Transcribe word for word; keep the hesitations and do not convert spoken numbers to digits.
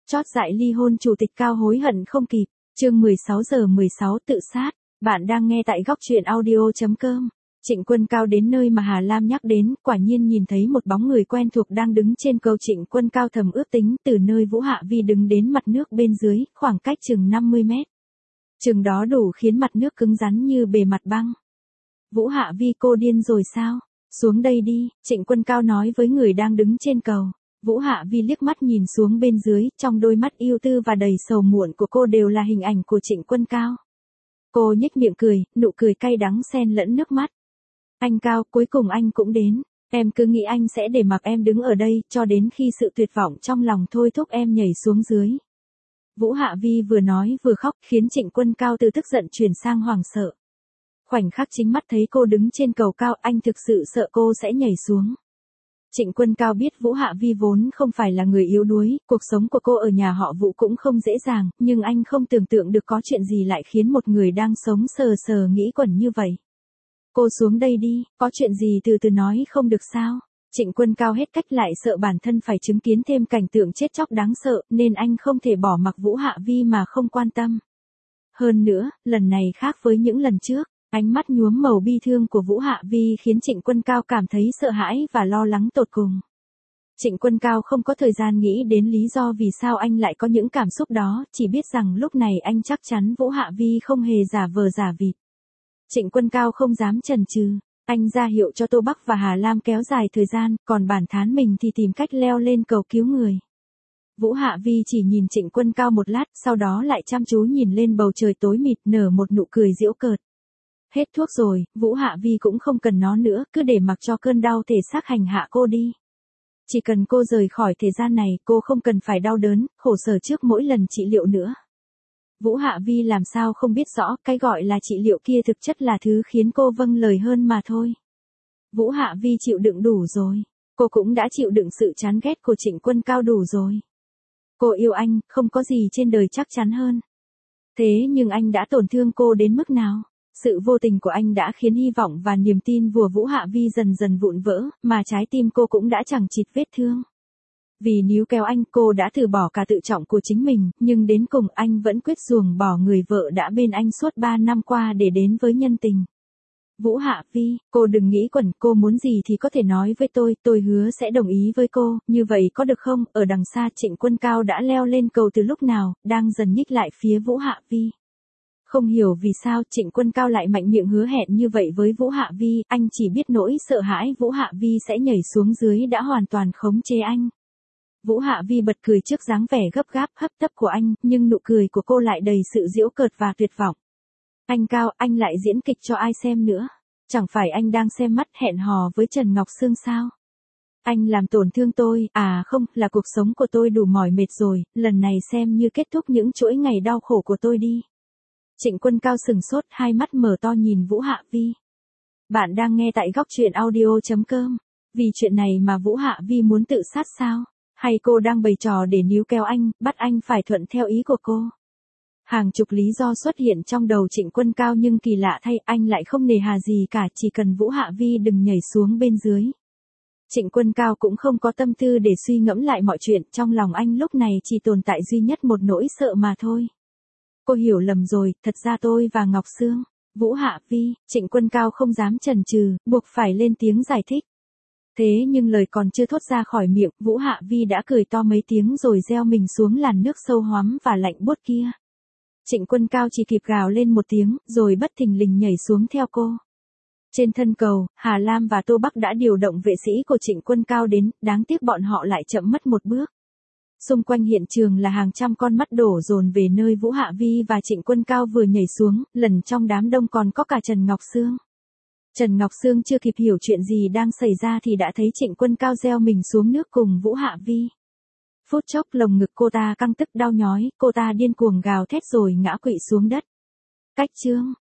chót dại ly hôn chủ tịch Cao hối hận không kịp, chương mười sáu giờ mười sáu tự sát, bạn đang nghe tại góc truyện audio.com. Trịnh Quân Cao đến nơi mà Hà Lam nhắc đến, quả nhiên nhìn thấy một bóng người quen thuộc đang đứng trên cầu. Trịnh Quân Cao thầm ước tính từ nơi Vũ Hạ Vi đứng đến mặt nước bên dưới, khoảng cách chừng năm mươi mét. Chừng đó đủ khiến mặt nước cứng rắn như bề mặt băng. Vũ Hạ Vi, cô điên rồi sao? Xuống đây đi, Trịnh Quân Cao nói với người đang đứng trên cầu. Vũ Hạ Vi liếc mắt nhìn xuống bên dưới, trong đôi mắt yêu tư và đầy sầu muộn của cô đều là hình ảnh của Trịnh Quân Cao. Cô nhếch miệng cười, nụ cười cay đắng xen lẫn nước mắt. Anh Cao, cuối cùng anh cũng đến. Em cứ nghĩ anh sẽ để mặc em đứng ở đây, cho đến khi sự tuyệt vọng trong lòng thôi thúc em nhảy xuống dưới. Vũ Hạ Vi vừa nói vừa khóc, khiến Trịnh Quân Cao từ tức giận chuyển sang hoảng sợ. Khoảnh khắc chính mắt thấy cô đứng trên cầu cao, anh thực sự sợ cô sẽ nhảy xuống. Trịnh Quân Cao biết Vũ Hạ Vi vốn không phải là người yếu đuối, cuộc sống của cô ở nhà họ Vũ cũng không dễ dàng, nhưng anh không tưởng tượng được có chuyện gì lại khiến một người đang sống sờ sờ nghĩ quẩn như vậy. Cô xuống đây đi, có chuyện gì từ từ nói không được sao? Trịnh Quân Cao hết cách, lại sợ bản thân phải chứng kiến thêm cảnh tượng chết chóc đáng sợ, nên anh không thể bỏ mặc Vũ Hạ Vi mà không quan tâm. Hơn nữa, lần này khác với những lần trước. Ánh mắt nhuốm màu bi thương của Vũ Hạ Vi khiến Trịnh Quân Cao cảm thấy sợ hãi và lo lắng tột cùng. Trịnh Quân Cao không có thời gian nghĩ đến lý do vì sao anh lại có những cảm xúc đó, chỉ biết rằng lúc này anh chắc chắn Vũ Hạ Vi không hề giả vờ giả vịt. Trịnh Quân Cao không dám chần chừ, anh ra hiệu cho Tô Bắc và Hà Lam kéo dài thời gian, còn bản thán mình thì tìm cách leo lên cầu cứu người. Vũ Hạ Vi chỉ nhìn Trịnh Quân Cao một lát, sau đó lại chăm chú nhìn lên bầu trời tối mịt, nở một nụ cười giễu cợt. Hết thuốc rồi, Vũ Hạ Vi cũng không cần nó nữa, cứ để mặc cho cơn đau thể xác hành hạ cô đi. Chỉ cần cô rời khỏi thế gian này, cô không cần phải đau đớn, khổ sở trước mỗi lần trị liệu nữa. Vũ Hạ Vi làm sao không biết rõ, cái gọi là trị liệu kia thực chất là thứ khiến cô vâng lời hơn mà thôi. Vũ Hạ Vi chịu đựng đủ rồi. Cô cũng đã chịu đựng sự chán ghét của Trịnh Quân Cao đủ rồi. Cô yêu anh, không có gì trên đời chắc chắn hơn. Thế nhưng anh đã tổn thương cô đến mức nào? Sự vô tình của anh đã khiến hy vọng và niềm tin của Vũ Hạ Vi dần dần vụn vỡ, mà trái tim cô cũng đã chẳng chịt vết thương. Vì níu kéo anh, cô đã từ bỏ cả tự trọng của chính mình, nhưng đến cùng anh vẫn quyết ruồng bỏ người vợ đã bên anh suốt ba năm qua để đến với nhân tình. Vũ Hạ Vi, cô đừng nghĩ quẩn, cô muốn gì thì có thể nói với tôi, tôi hứa sẽ đồng ý với cô, như vậy có được không? Ở đằng xa Trịnh Quân Cao đã leo lên cầu từ lúc nào, đang dần nhích lại phía Vũ Hạ Vi. Không hiểu vì sao Trịnh Quân Cao lại mạnh miệng hứa hẹn như vậy với Vũ Hạ Vi, anh chỉ biết nỗi sợ hãi Vũ Hạ Vi sẽ nhảy xuống dưới đã hoàn toàn khống chế anh. Vũ Hạ Vi bật cười trước dáng vẻ gấp gáp hấp tấp của anh, nhưng nụ cười của cô lại đầy sự giễu cợt và tuyệt vọng. Anh Cao, anh lại diễn kịch cho ai xem nữa? Chẳng phải anh đang xem mắt hẹn hò với Trần Ngọc Sương sao? Anh làm tổn thương tôi, à không, là cuộc sống của tôi đủ mỏi mệt rồi, lần này xem như kết thúc những chuỗi ngày đau khổ của tôi đi. Trịnh Quân Cao sừng sốt, hai mắt mở to nhìn Vũ Hạ Vi. Bạn đang nghe tại góc truyện audio.com. Vì chuyện này mà Vũ Hạ Vi muốn tự sát sao? Hay cô đang bày trò để níu kéo anh, bắt anh phải thuận theo ý của cô? Hàng chục lý do xuất hiện trong đầu Trịnh Quân Cao, nhưng kỳ lạ thay anh lại không nề hà gì cả, chỉ cần Vũ Hạ Vi đừng nhảy xuống bên dưới. Trịnh Quân Cao cũng không có tâm tư để suy ngẫm lại mọi chuyện, trong lòng anh lúc này chỉ tồn tại duy nhất một nỗi sợ mà thôi. Cô hiểu lầm rồi, thật ra tôi và Ngọc Sương. Vũ Hạ Vi, Trịnh Quân Cao không dám chần chừ, buộc phải lên tiếng giải thích. Thế nhưng lời còn chưa thốt ra khỏi miệng, Vũ Hạ Vi đã cười to mấy tiếng rồi gieo mình xuống làn nước sâu hoắm và lạnh buốt kia. Trịnh Quân Cao chỉ kịp gào lên một tiếng, rồi bất thình lình nhảy xuống theo cô. Trên thân cầu, Hà Lam và Tô Bắc đã điều động vệ sĩ của Trịnh Quân Cao đến, đáng tiếc bọn họ lại chậm mất một bước. Xung quanh hiện trường là hàng trăm con mắt đổ dồn về nơi Vũ Hạ Vi và Trịnh Quân Cao vừa nhảy xuống, lần trong đám đông còn có cả Trần Ngọc Sương. Trần Ngọc Sương chưa kịp hiểu chuyện gì đang xảy ra thì đã thấy Trịnh Quân Cao gieo mình xuống nước cùng Vũ Hạ Vi. Phút chốc lồng ngực cô ta căng tức đau nhói, cô ta điên cuồng gào thét rồi ngã quỵ xuống đất. Cách chương,